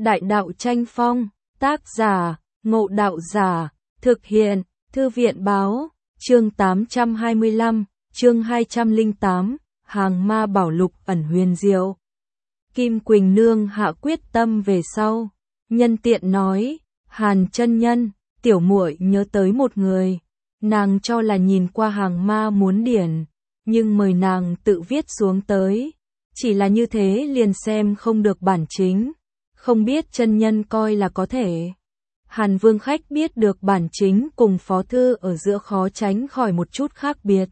Đại đạo tranh phong, tác giả, Ngộ Đạo Giả, thực hiện, Thư viện báo, chương 825, chương 208, Hàng Ma Bảo Lục ẩn huyền diệu. Kim Quỳnh Nương hạ quyết tâm về sau, nhân tiện nói, Hàn chân nhân, tiểu muội nhớ tới một người, nàng cho là nhìn qua hàng ma muốn điển, nhưng mời nàng tự viết xuống tới, chỉ là như thế liền xem không được bản chính, không biết chân nhân coi là có thể. Hàn Vương Khách biết được bản chính cùng phó thư ở giữa khó tránh khỏi một chút khác biệt.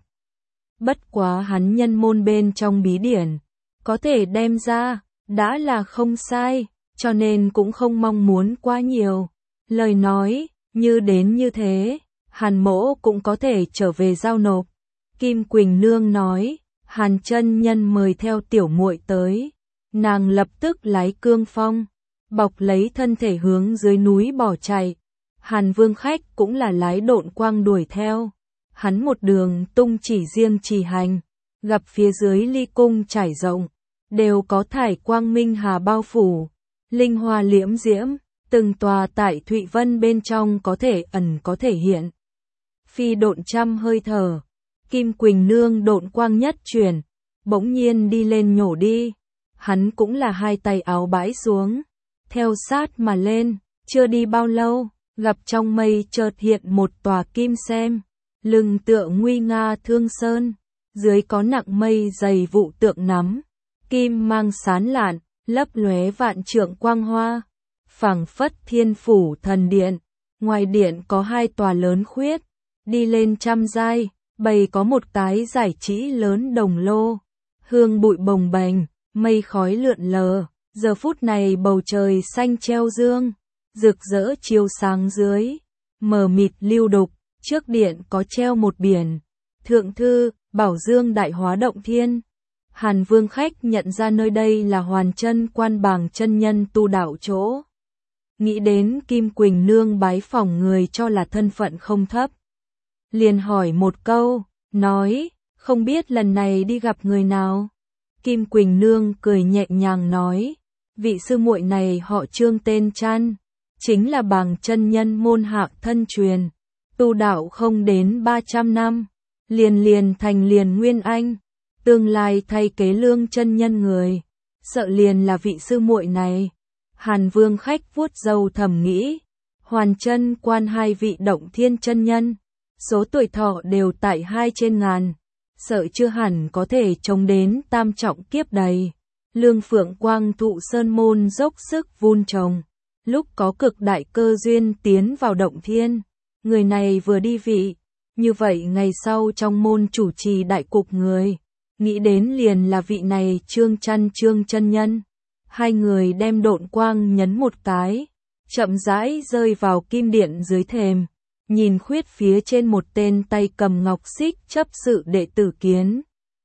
Bất quá hắn nhân môn bên trong bí điển, có thể đem ra, đã là không sai, cho nên cũng không mong muốn quá nhiều. Lời nói, như đến như thế, Hàn mỗ cũng có thể trở về giao nộp. Kim Quỳnh Nương nói, Hàn chân nhân mời theo tiểu muội tới. Nàng lập tức lái cương phong, bọc lấy thân thể hướng dưới núi bỏ chạy. Hàn Vương Khách cũng là lái độn quang đuổi theo. Hắn một đường tung chỉ riêng chỉ hành, gặp phía dưới ly cung trải rộng, đều có thải quang minh hà bao phủ, linh hoa liễm diễm, từng tòa tại Thụy Vân bên trong có thể ẩn có thể hiện. Phi độn trăm hơi thở, Kim Quỳnh Nương độn quang nhất chuyển, bỗng nhiên đi lên nhổ đi. Hắn cũng là hai tay áo bãi xuống, theo sát mà lên, chưa đi bao lâu, gặp trong mây chợt hiện một tòa kim xem, lưng tựa nguy nga thương sơn, dưới có nặng mây dày vụ tượng nắm, kim mang sán lạn, lấp lóe vạn trượng quang hoa, phảng phất thiên phủ thần điện, ngoài điện có hai tòa lớn khuyết, đi lên trăm giai, bày có một cái giải trí lớn đồng lô, hương bụi bồng bềnh, mây khói lượn lờ, giờ phút này bầu trời xanh treo dương, rực rỡ chiếu sáng dưới, mờ mịt lưu đục, trước điện có treo một biển, thượng thư, bảo dương đại hóa động thiên. Hàn Vương Khách nhận ra nơi đây là Hoàn Chân Quan Bàng chân nhân tu đạo chỗ. Nghĩ đến Kim Quỳnh Nương bái phỏng người cho là thân phận không thấp. Liền hỏi một câu, nói, không biết lần này đi gặp người nào. Kim Quỳnh Nương cười nhẹ nhàng nói, vị sư muội này họ Trương tên Trăn, chính là Bàng chân nhân môn hạ thân truyền, tu đạo không đến 300 năm, liền thành liền nguyên anh, tương lai thay kế Lương chân nhân người, sợ liền là vị sư muội này. Hàn Vương Khách vuốt râu thầm nghĩ, Hoàn Chân Quan hai vị động thiên chân nhân, số tuổi thọ đều tại 2 trên ngàn, sợ chưa hẳn có thể chống đến tam trọng kiếp đầy. Lương Phượng Quang thụ sơn môn dốc sức vun trồng, lúc có cực đại cơ duyên tiến vào động thiên, người này vừa đi vị, như vậy ngày sau trong môn chủ trì đại cục người, nghĩ đến liền là vị này Trương chân nhân. Hai người đem độn quang nhấn một cái, chậm rãi rơi vào kim điện dưới thềm, nhìn khuyết phía trên một tên tay cầm ngọc xích chấp sự đệ tử kiến.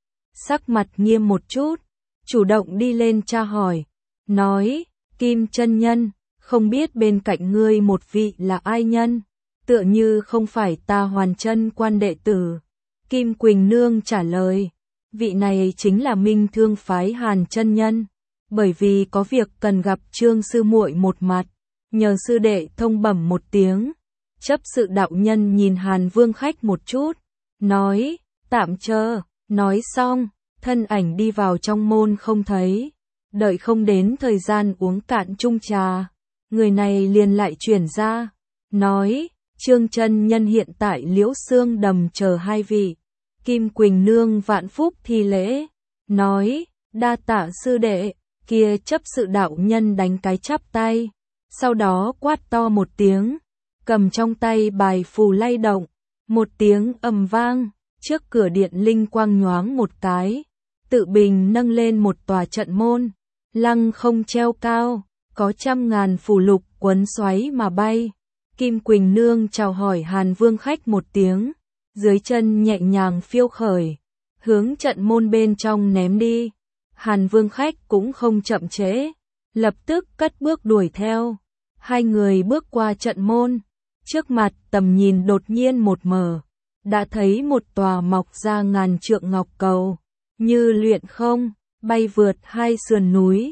Sắc mặt nghiêm một chút, chủ động đi lên tra hỏi, nói, Kim chân nhân, không biết bên cạnh ngươi một vị là ai nhân, tựa như không phải ta Hoàn Chân Quan đệ tử. Kim Quỳnh Nương trả lời, vị này chính là Minh Thương phái Hàn chân nhân, bởi vì có việc cần gặp Trương sư muội một mặt, nhờ sư đệ thông bẩm một tiếng. Chấp sự đạo nhân nhìn Hàn Vương Khách một chút, nói, tạm chờ, nói xong, thân ảnh đi vào trong môn không thấy, đợi không đến thời gian uống cạn chung trà, người này liền lại chuyển ra, nói, Trương chân nhân hiện tại Liễu Xương Đầm chờ hai vị. Kim Quỳnh Nương vạn phúc thi lễ, nói, đa tạ sư đệ. Kia chấp sự đạo nhân đánh cái chắp tay, sau đó quát to một tiếng, cầm trong tay bài phù lay động, một tiếng ầm vang, trước cửa điện linh quang nhoáng một cái, tự bình nâng lên một tòa trận môn, lăng không treo cao, có trăm ngàn phù lục quấn xoáy mà bay. Kim Quỳnh Nương chào hỏi Hàn Vương Khách một tiếng, dưới chân nhẹ nhàng phiêu khởi, hướng trận môn bên trong ném đi. Hàn Vương Khách cũng không chậm trễ, lập tức cất bước đuổi theo. Hai người bước qua trận môn, trước mặt tầm nhìn đột nhiên một mở, đã thấy một tòa mọc ra ngàn trượng ngọc cầu, như luyện không, bay vượt hai sườn núi,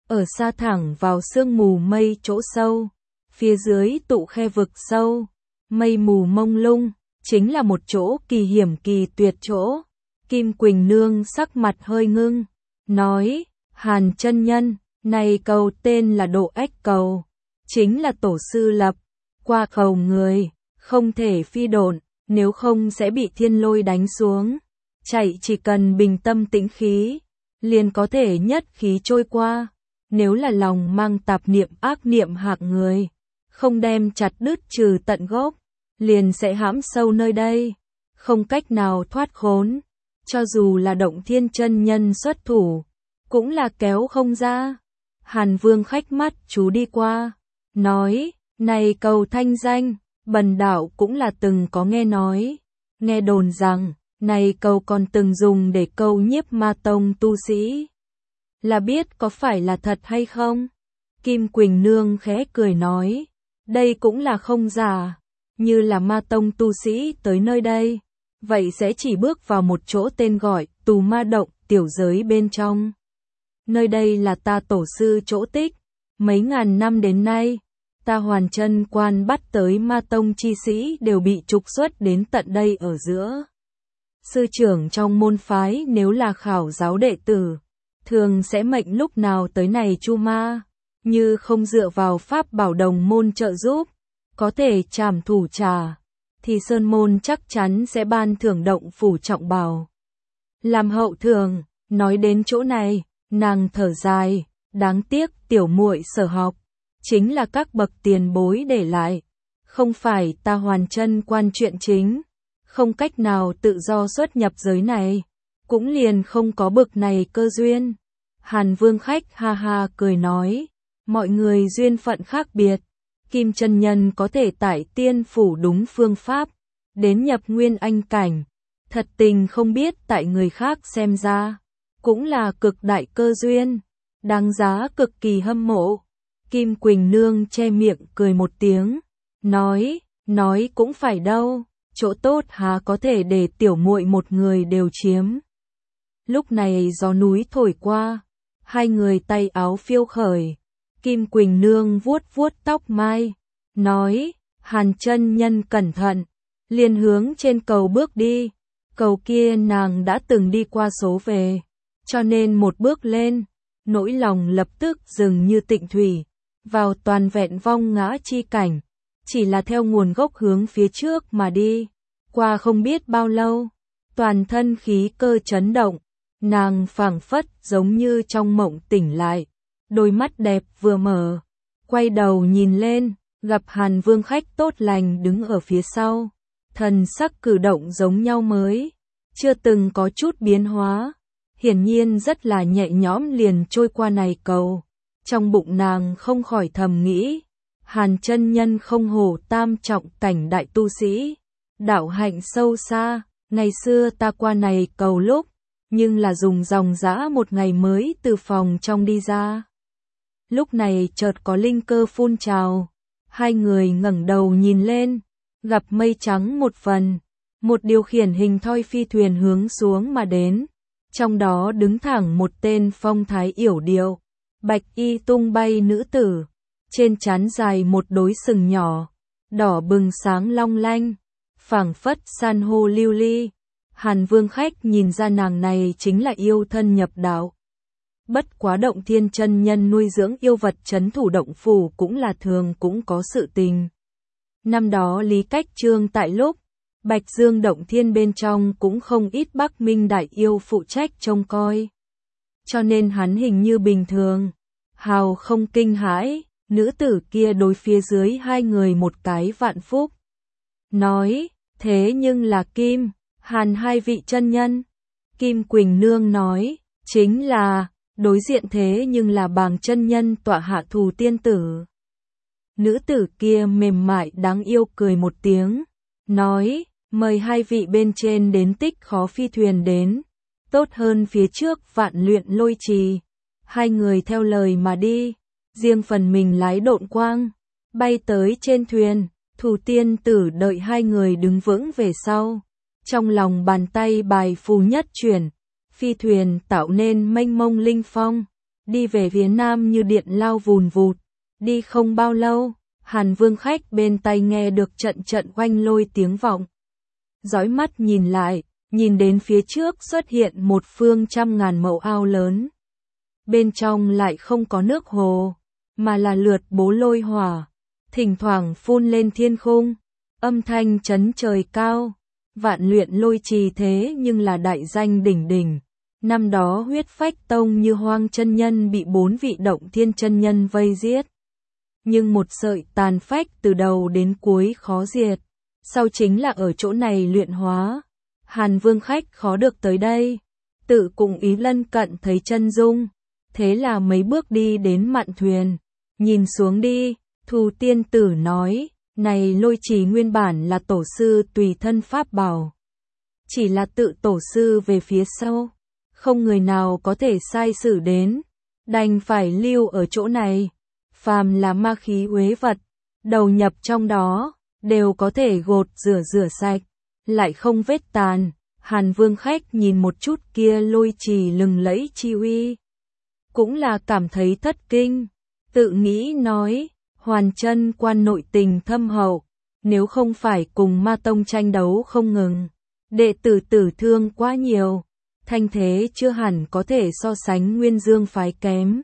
ở xa thẳng vào sương mù mây chỗ sâu, phía dưới tụ khe vực sâu, mây mù mông lung, chính là một chỗ kỳ hiểm kỳ tuyệt chỗ. Kim Quỳnh Nương sắc mặt hơi ngưng, nói, Hàn chân nhân, này cầu tên là Độ Ách Cầu, chính là tổ sư lập, qua cầu người, không thể phi độn, nếu không sẽ bị thiên lôi đánh xuống. Chạy chỉ cần bình tâm tĩnh khí, liền có thể nhất khí trôi qua. Nếu là lòng mang tạp niệm ác niệm hạng người, không đem chặt đứt trừ tận gốc, liền sẽ hãm sâu nơi đây, không cách nào thoát khốn. Cho dù là Động Thiên chân nhân xuất thủ, cũng là kéo không ra. Hàn Vương khách mắt chú đi qua, nói, này cầu thanh danh, bần đạo cũng là từng có nghe nói. Nghe đồn rằng, này cầu còn từng dùng để câu nhiếp ma tông tu sĩ. Là biết có phải là thật hay không? Kim Quỳnh Nương khẽ cười nói, đây cũng là không giả, như là ma tông tu sĩ tới nơi đây, vậy sẽ chỉ bước vào một chỗ tên gọi Tù Ma Động, tiểu giới bên trong. Nơi đây là ta tổ sư chỗ tích, mấy ngàn năm đến nay, ta Hoàn Chân Quan bắt tới ma tông chi sĩ đều bị trục xuất đến tận đây ở giữa. Sư trưởng trong môn phái nếu là khảo giáo đệ tử, thường sẽ mệnh lúc nào tới này chu ma, như không dựa vào pháp bảo đồng môn trợ giúp, có thể trảm thủ trà, thì sơn môn chắc chắn sẽ ban thưởng động phủ trọng bảo. Làm hậu thường, nói đến chỗ này, nàng thở dài, đáng tiếc tiểu muội sở học, chính là các bậc tiền bối để lại, không phải ta Hoàn Chân Quan chuyện chính, không cách nào tự do xuất nhập giới này, cũng liền không có bực này cơ duyên. Hàn Vương khách ha ha cười nói, mọi người duyên phận khác biệt, Kim chân nhân có thể tại tiên phủ đúng phương pháp, đến nhập nguyên anh cảnh, thật tình không biết tại người khác xem ra, cũng là cực đại cơ duyên, đáng giá cực kỳ hâm mộ. Kim Quỳnh Nương che miệng cười một tiếng, nói cũng phải đâu, chỗ tốt há có thể để tiểu muội một người đều chiếm. Lúc này gió núi thổi qua, hai người tay áo phiêu khởi, Kim Quỳnh Nương vuốt vuốt tóc mai, nói, Hàn chân nhân cẩn thận, liền hướng trên cầu bước đi, cầu kia nàng đã từng đi qua số về, cho nên một bước lên, nỗi lòng lập tức dừng như tịnh thủy, vào toàn vẹn vong ngã chi cảnh, chỉ là theo nguồn gốc hướng phía trước mà đi, qua không biết bao lâu, toàn thân khí cơ chấn động, nàng phảng phất giống như trong mộng tỉnh lại, đôi mắt đẹp vừa mở, quay đầu nhìn lên, gặp Hàn Vương khách tốt lành đứng ở phía sau, thần sắc cử động giống nhau mới, chưa từng có chút biến hóa, hiển nhiên rất là nhẹ nhõm liền trôi qua này cầu. Trong bụng nàng không khỏi thầm nghĩ, Hàn chân nhân không hổ tam trọng cảnh đại tu sĩ, đạo hạnh sâu xa, ngày xưa ta qua này cầu lúc, nhưng là dùng dòng dã một ngày mới từ phòng trong đi ra. Lúc này chợt có linh cơ phun trào, hai người ngẩng đầu nhìn lên, gặp mây trắng một phần, một điều khiển hình thoi phi thuyền hướng xuống mà đến, trong đó đứng thẳng một tên phong thái yểu điệu, bạch y tung bay nữ tử, trên trán dài một đôi sừng nhỏ, đỏ bừng sáng long lanh, phảng phất san hô lưu ly. Hàn Vương khách nhìn ra nàng này chính là yêu thân nhập đạo. Bất quá Động Thiên chân nhân nuôi dưỡng yêu vật trấn thủ động phủ cũng là thường cũng có sự tình. Năm đó Lý Cách Trương tại lúc, Bạch Dương Động Thiên bên trong cũng không ít Bắc Minh đại yêu phụ trách trông coi. Cho nên hắn hình như bình thường, hào không kinh hãi, nữ tử kia đối phía dưới hai người một cái vạn phúc. Nói, thế nhưng là Kim, Hàn hai vị chân nhân. Kim Quỳnh Nương nói, chính là, đối diện thế nhưng là Bàng chân nhân tọa hạ Thù tiên tử. Nữ tử kia mềm mại đáng yêu cười một tiếng, nói, mời hai vị bên trên đến Tích Khó phi thuyền đến, tốt hơn phía trước Vạn Luyện Lôi Trì. Hai người theo lời mà đi, riêng phần mình lái độn quang, bay tới trên thuyền, Thù tiên tử đợi hai người đứng vững về sau. Trong lòng bàn tay bài phù nhất chuyển, phi thuyền tạo nên mênh mông linh phong, đi về phía nam như điện lao vùn vụt. Đi không bao lâu, Hàn Vương Khách bên tai nghe được trận trận oanh lôi tiếng vọng. Dõi mắt nhìn lại, nhìn đến phía trước xuất hiện một phương 100.000 mẫu ao lớn. Bên trong lại không có nước hồ, mà là lượt bố lôi hỏa, thỉnh thoảng phun lên thiên khung, âm thanh chấn trời cao. Vạn Luyện Lôi Trì thế nhưng là đại danh đỉnh đỉnh. Năm đó Huyết Phách Tông Như Hoang chân nhân bị 4 vị Động Thiên chân nhân vây giết. Nhưng một sợi tàn phách từ đầu đến cuối khó diệt. Sau chính là ở chỗ này luyện hóa. Hàn Vương Khách khó được tới đây, tự cùng ý lân cận thấy chân dung. Thế là mấy bước đi đến mạn thuyền, nhìn xuống đi, Thù Tiên Tử nói, này Lôi Trì nguyên bản là tổ sư tùy thân pháp bảo. Chỉ là tự tổ sư về phía sau, không người nào có thể sai sử đến, đành phải lưu ở chỗ này. Phàm là ma khí uế vật, đầu nhập trong đó, đều có thể gột rửa sạch, lại không vết tàn. Hàn Vương Khách nhìn một chút kia Lôi Trì lừng lẫy chi uy, cũng là cảm thấy thất kinh, tự nghĩ nói, Hoàn Chân Quan nội tình thâm hậu, nếu không phải cùng ma tông tranh đấu không ngừng, đệ tử tử thương quá nhiều, thanh thế chưa hẳn có thể so sánh Nguyên Dương phái kém.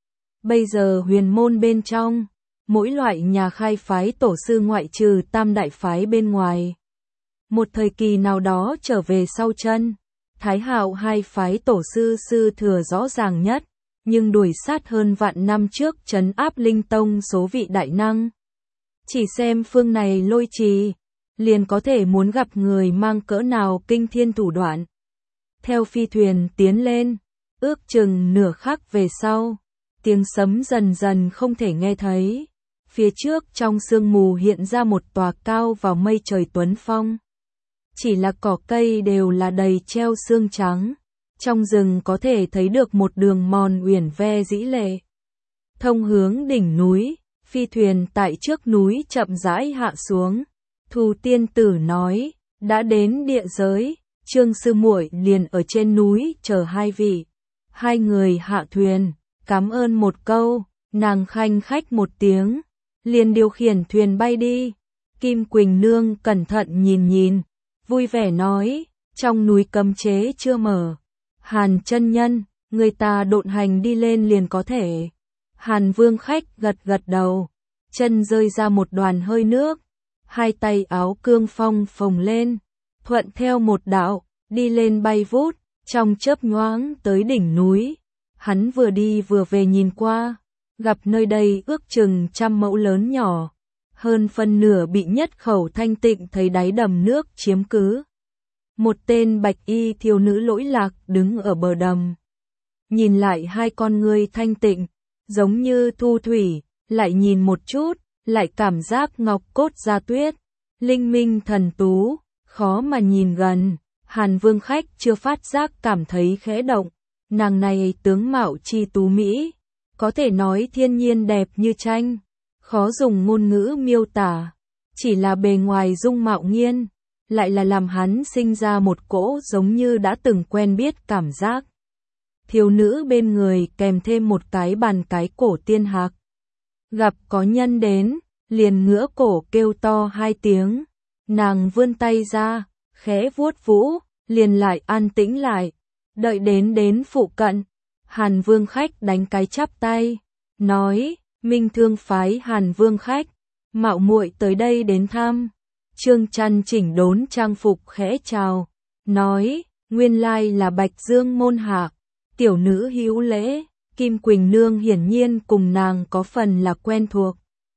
Bây giờ huyền môn bên trong, mỗi loại nhà khai phái tổ sư ngoại trừ tam đại phái bên ngoài. Một thời kỳ nào đó trở về sau chân, Thái Hạo hai phái tổ sư sư thừa rõ ràng nhất, nhưng đuổi sát hơn vạn năm trước trấn áp Linh Tông số vị đại năng. Chỉ xem phương này Lôi Trì, liền có thể muốn gặp người mang cỡ nào kinh thiên thủ đoạn. Theo phi thuyền tiến lên, ước chừng nửa khắc về sau, tiếng sấm dần dần không thể nghe thấy. Phía trước trong sương mù hiện ra một tòa cao vào mây trời tuấn phong. Chỉ là cỏ cây đều là đầy treo xương trắng. Trong rừng có thể thấy được một đường mòn uyển ve dĩ lệ. Thông hướng đỉnh núi, phi thuyền tại trước núi chậm rãi hạ xuống. Thù Tiên Tử nói, đã đến địa giới, Trương sư muội liền ở trên núi chờ hai vị. Hai người hạ thuyền, cảm ơn một câu, nàng khanh khách một tiếng, liền điều khiển thuyền bay đi. Kim Quỳnh Nương cẩn thận nhìn, vui vẻ nói, trong núi cấm chế chưa mở. Hàn chân nhân, người ta độn hành đi lên liền có thể. Hàn Vương Khách gật đầu, chân rơi ra một đoàn hơi nước, hai tay áo cương phong phồng lên, thuận theo một đạo, đi lên bay vút, trong chớp nhoáng tới đỉnh núi. Hắn vừa đi vừa về nhìn qua, gặp nơi đây ước chừng 100 mẫu lớn nhỏ, hơn phân nửa bị nhất khẩu thanh tịnh thấy đáy đầm nước chiếm cứ. Một tên bạch y thiếu nữ lỗi lạc đứng ở bờ đầm. Nhìn lại hai con ngươi thanh tịnh, giống như thu thủy, lại nhìn một chút, lại cảm giác ngọc cốt da tuyết, linh minh thần tú, khó mà nhìn gần. Hàn Vương Khách chưa phát giác cảm thấy khẽ động, nàng này tướng mạo chi tú mỹ, có thể nói thiên nhiên đẹp như tranh, khó dùng ngôn ngữ miêu tả, chỉ là bề ngoài dung mạo nghiên, lại là làm hắn sinh ra một cỗ giống như đã từng quen biết cảm giác. Thiếu nữ bên người kèm thêm một cái bàn cái cổ tiên hạc. Gặp có nhân đến, liền ngửa cổ kêu to hai tiếng, nàng vươn tay ra, khẽ vuốt vũ, liền lại an tĩnh lại, đợi đến phụ cận. Hàn Vương Khách đánh cái chắp tay, nói, Minh Thương phái Hàn Vương Khách, mạo muội tới đây đến thăm. Trương Trăn chỉnh đốn trang phục khẽ chào, nói, nguyên lai là Bạch Dương môn hạ, tiểu nữ hữu lễ. Kim Quỳnh Nương hiển nhiên cùng nàng có phần là quen thuộc.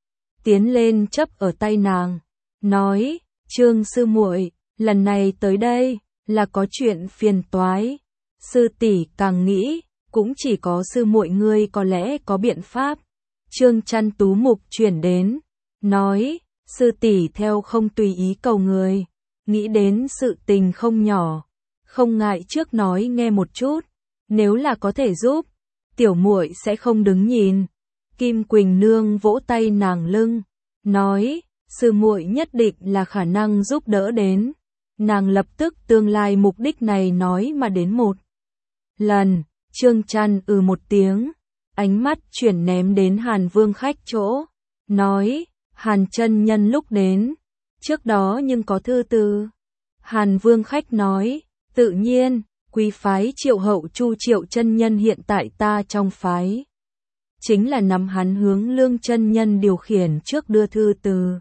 Tiến lên chấp ở tay nàng, nói, Trương sư muội, lần này tới đây, là có chuyện phiền toái. Sư tỷ càng nghĩ, cũng chỉ có sư muội ngươi có lẽ có biện pháp. Trương Trăn tú mục chuyển đến, nói, sư tỷ theo không tùy ý cầu người, nghĩ đến sự tình không nhỏ, không ngại trước nói nghe một chút, nếu là có thể giúp, tiểu muội sẽ không đứng nhìn. Kim Quỳnh Nương vỗ tay nàng lưng, nói, sư muội nhất định là khả năng giúp đỡ đến. Nàng lập tức tương lai mục đích này nói mà đến một lần. Trương Trăn một tiếng, ánh mắt chuyển ném đến Hàn Vương khách chỗ, nói, Hàn chân nhân lúc đến, trước đó nhưng có thư từ. Hàn Vương khách nói, tự nhiên, quý phái Triệu Hậu Chu Triệu chân nhân hiện tại ta trong phái. Chính là nắm hắn hướng Lương chân nhân điều khiển trước đưa thư từ.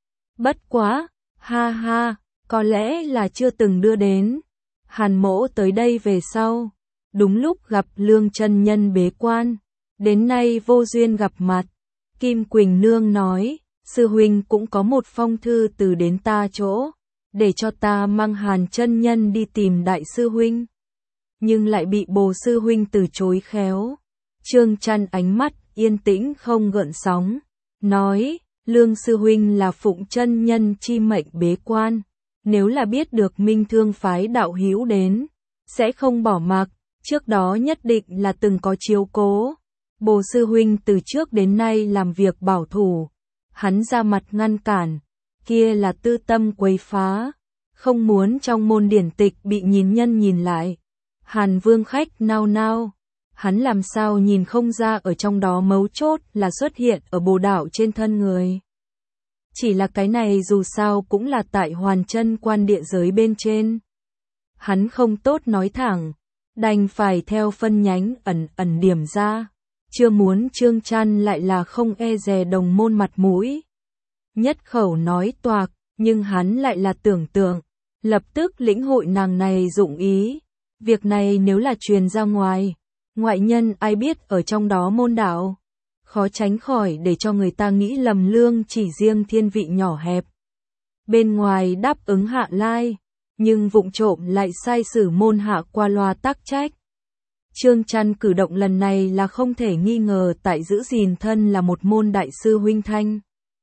Bất quá, ha ha, có lẽ là chưa từng đưa đến. Hàn mỗ tới đây về sau, đúng lúc gặp Lương chân nhân bế quan, đến nay vô duyên gặp mặt. Kim Quỳnh Nương nói, sư huynh cũng có một phong thư từ đến ta chỗ, để cho ta mang Hàn chân nhân đi tìm đại sư huynh. Nhưng lại bị Bồ sư huynh từ chối khéo. Trương Trăn ánh mắt yên tĩnh không gợn sóng, nói, Lương sư huynh là phụng chân nhân chi mệnh bế quan, nếu là biết được Minh Thương phái đạo hữu đến, sẽ không bỏ mặc, trước đó nhất định là từng có chiếu cố. Bồ sư huynh từ trước đến nay làm việc bảo thủ, hắn ra mặt ngăn cản, kia là tư tâm quấy phá, không muốn trong môn điển tịch bị nhìn nhân nhìn lại. Hàn Vương khách nao nao, hắn làm sao nhìn không ra ở trong đó mấu chốt là xuất hiện ở Bồ đạo trên thân người. Chỉ là cái này dù sao cũng là tại Hoàn Chân quan địa giới bên trên. Hắn không tốt nói thẳng, đành phải theo phân nhánh ẩn điểm ra, chưa muốn Trương Trăn lại là không e dè đồng môn mặt mũi. Nhất khẩu nói toạc, nhưng hắn lại là tưởng tượng, lập tức lĩnh hội nàng này dụng ý. Việc này nếu là truyền ra ngoài, ngoại nhân ai biết ở trong đó môn đạo, khó tránh khỏi để cho người ta nghĩ lầm Lương chỉ riêng thiên vị nhỏ hẹp. Bên ngoài đáp ứng hạ lai, nhưng vụng trộm lại sai sử môn hạ qua loa tác trách. Trương Trăn cử động lần này là không thể nghi ngờ tại giữ gìn thân là một môn đại sư huynh thanh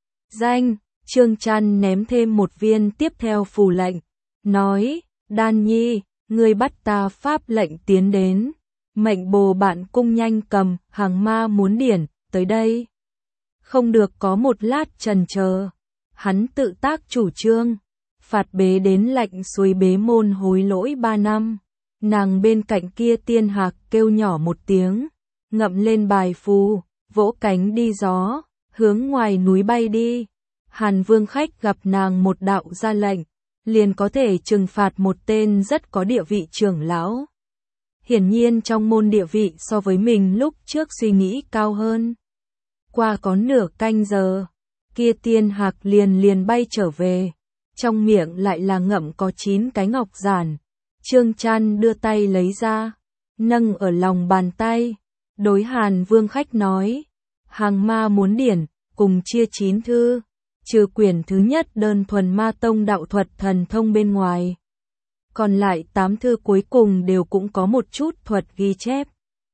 danh. Trương Trăn ném thêm một viên tiếp theo phù lệnh, nói, Đan Nhi, ngươi bắt ta pháp lệnh tiến đến, mệnh Bồ bạn cung nhanh cầm, hàng ma muốn điển, tới đây. Không được có một lát chần chờ, hắn tự tác chủ trương, phạt bế đến lệnh suối bế môn hối lỗi 3 năm. Nàng bên cạnh kia tiên hạc kêu nhỏ một tiếng, ngậm lên bài phù, vỗ cánh đi gió, hướng ngoài núi bay đi. Hàn Vương khách gặp nàng một đạo ra lệnh, liền có thể trừng phạt một tên rất có địa vị trưởng lão. Hiển nhiên trong môn địa vị so với mình lúc trước suy nghĩ cao hơn. Qua có nửa canh giờ, kia tiên hạc liền bay trở về, trong miệng lại là ngậm có 9 cái ngọc giản. Trương Trăn đưa tay lấy ra, nâng ở lòng bàn tay, đối Hàn Vương khách nói, hàng ma muốn điển, cùng chia 9 thư, trừ quyển thứ nhất đơn thuần ma tông đạo thuật thần thông bên ngoài. Còn lại 8 thư cuối cùng đều cũng có một chút thuật ghi chép.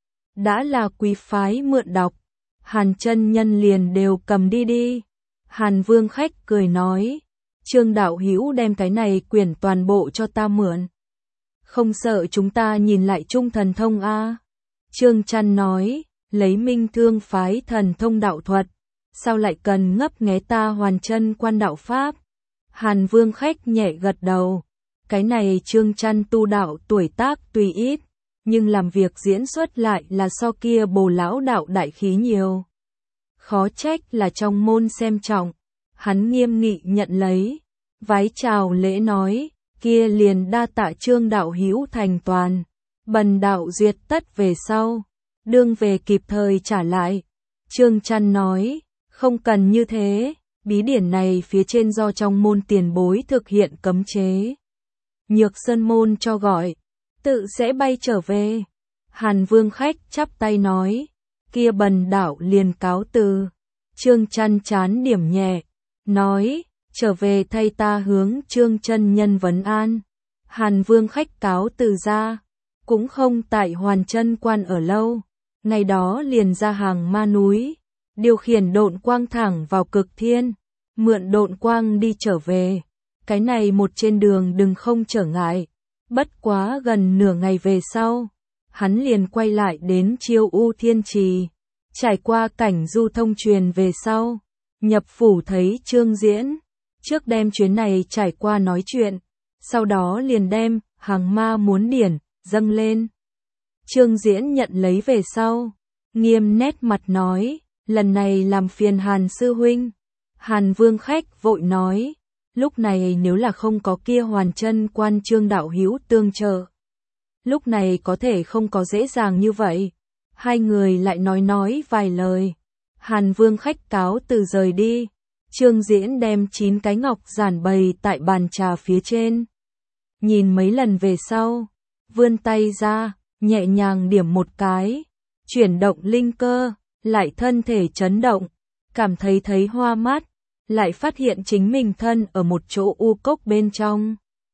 Đã là quý phái mượn đọc, Hàn chân nhân liền đều cầm đi. Hàn Vương khách cười nói, Trương đạo hữu đem cái này quyển toàn bộ cho ta mượn. Không sợ chúng ta nhìn lại chung thần thông a? Trương Trăn nói, lấy Minh Thương phái thần thông đạo thuật, sao lại cần ngấp nghé ta Hoàn Chân quan đạo pháp? Hàn Vương khách nhẹ gật đầu, cái này Trương Trăn tu đạo tuổi tác tuy ít, nhưng làm việc diễn xuất lại là so kia Bồ lão đạo đại khí nhiều. Khó trách là trong môn xem trọng, hắn nghiêm nghị nhận lấy, vái chào lễ nói, kia liền đa tạ Trương đạo hữu thành toàn, bần đạo duyệt tất về sau, đương về kịp thời trả lại. Trương Trăn nói, không cần như thế, bí điển này phía trên do trong môn tiền bối thực hiện cấm chế. Nhược Sơn môn cho gọi, tự sẽ bay trở về. Hàn Vương khách chắp tay nói, kia bần đạo liền cáo từ. Trương Trăn chán điểm nhẹ, nói, trở về thay ta hướng Trương chân nhân vấn an. Hàn Vương khách cáo từ ra, cũng không tại Hoàn Chân quan ở lâu, ngày đó liền ra hàng ma núi, điều khiển độn quang thẳng vào cực thiên, mượn độn quang đi trở về. Cái này một trên đường đừng không trở ngại, bất quá gần nửa ngày về sau, hắn liền quay lại đến Chiêu U Thiên Trì, trải qua cảnh du thông truyền về sau, nhập phủ thấy Trương Diễn, trước đem chuyến này trải qua nói chuyện, sau đó liền đem hàng ma muốn điển dâng lên. Trương Diễn nhận lấy về sau, nghiêm nét mặt nói, lần này làm phiền Hàn sư huynh. Hàn Vương khách vội nói, lúc này nếu là không có kia Hoàn Chân Quan Trương đạo hữu tương trợ, lúc này có thể không có dễ dàng như vậy. Hai người lại nói vài lời. Hàn Vương khách cáo từ rời đi. Trương Diễn đem 9 cái ngọc giản bày tại bàn trà phía trên. Nhìn mấy lần về sau, vươn tay ra, nhẹ nhàng điểm một cái, chuyển động linh cơ, lại thân thể chấn động, cảm thấy hoa mắt, lại phát hiện chính mình thân ở một chỗ u cốc bên trong.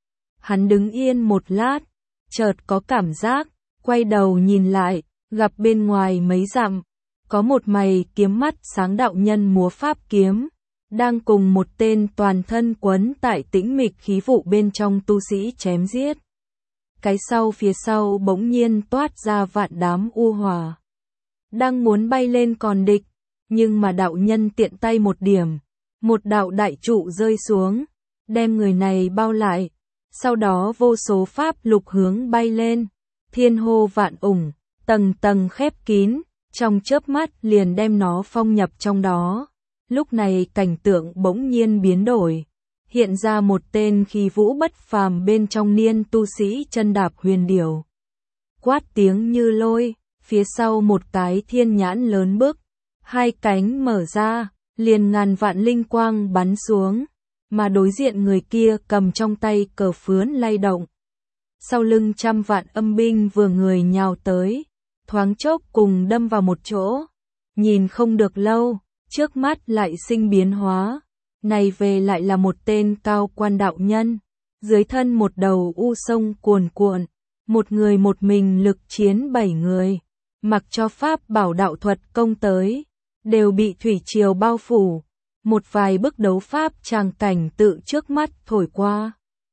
Hắn đứng yên một lát, chợt có cảm giác, quay đầu nhìn lại, gặp bên ngoài mấy dặm, có một mày kiếm mắt sáng đạo nhân múa pháp kiếm, đang cùng một tên toàn thân quấn tại tĩnh mịch khí vụ bên trong tu sĩ chém giết. Cái sau phía sau bỗng nhiên toát ra vạn đám u hỏa, đang muốn bay lên còn địch, nhưng mà đạo nhân tiện tay một điểm, một đạo đại trụ rơi xuống, đem người này bao lại, sau đó vô số pháp lục hướng bay lên, thiên hô vạn ủng, tầng tầng khép kín, trong chớp mắt liền đem nó phong nhập trong đó. Lúc này cảnh tượng bỗng nhiên biến đổi, hiện ra một tên khí vũ bất phàm bên trong niên tu sĩ chân đạp huyền điểu. Quát tiếng như lôi, phía sau một cái thiên nhãn lớn bức, hai cánh mở ra, liền ngàn vạn linh quang bắn xuống, mà đối diện người kia cầm trong tay cờ phướn lay động. Sau lưng trăm vạn âm binh vừa người nhào tới, thoáng chốc cùng đâm vào một chỗ, nhìn không được lâu, trước mắt lại sinh biến hóa, này về lại là một tên cao quan đạo nhân, dưới thân một đầu u sông cuồn cuộn, một người một mình lực chiến 7 người, mặc cho pháp bảo đạo thuật công tới, đều bị thủy triều bao phủ, một vài bức đấu pháp tràng cảnh tự trước mắt thổi qua.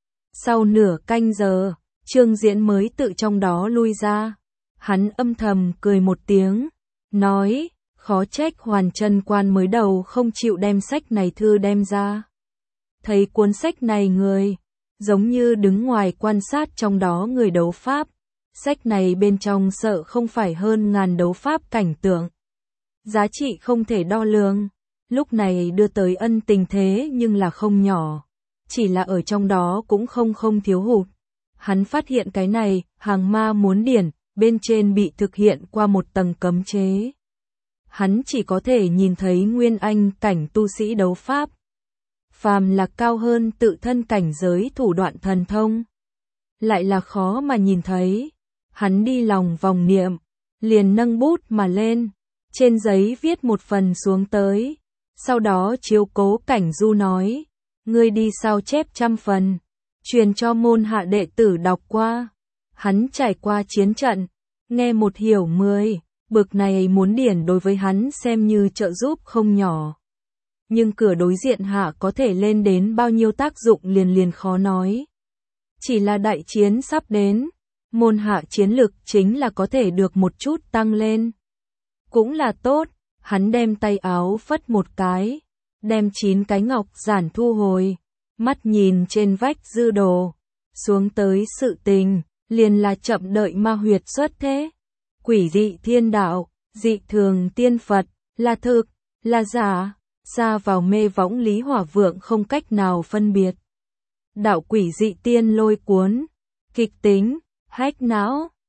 Sau nửa canh giờ, Trương Diễn mới tự trong đó lui ra, hắn âm thầm cười một tiếng, nói, khó trách Hoàn Chân Quan mới đầu không chịu đem sách này thư đem ra. Thấy cuốn sách này người, giống như đứng ngoài quan sát trong đó người đấu pháp, sách này bên trong sợ không phải hơn ngàn đấu pháp cảnh tượng. Giá trị không thể đo lường, lúc này đưa tới ân tình thế nhưng là không nhỏ, chỉ là ở trong đó cũng không thiếu hụt. Hắn phát hiện cái này, hàng ma muốn điển, bên trên bị thực hiện qua một tầng cấm chế. Hắn chỉ có thể nhìn thấy nguyên anh cảnh tu sĩ đấu pháp. Phàm là cao hơn tự thân cảnh giới thủ đoạn thần thông, lại là khó mà nhìn thấy. Hắn đi lòng vòng niệm, liền nâng bút mà lên, trên giấy viết một phần xuống tới, sau đó chiếu Cố Cảnh Du nói, ngươi đi sao chép 100 phần, truyền cho môn hạ đệ tử đọc qua. Hắn trải qua chiến trận, nghe một hiểu 10, bực này muốn điển đối với hắn xem như trợ giúp không nhỏ. Nhưng cửa đối diện hạ có thể lên đến bao nhiêu tác dụng liền khó nói. Chỉ là đại chiến sắp đến, môn hạ chiến lực chính là có thể được một chút tăng lên. Cũng là tốt, hắn đem tay áo phất một cái, đem 9 cái ngọc giản thu hồi, mắt nhìn trên vách dư đồ, xuống tới sự tình, liền là chậm đợi ma huyệt xuất thế. Quỷ dị thiên đạo, dị thường tiên Phật, là thực, là giả, xa vào mê võng Lý Hỏa Vượng không cách nào phân biệt. Đạo quỷ dị tiên lôi cuốn, kịch tính, hách não,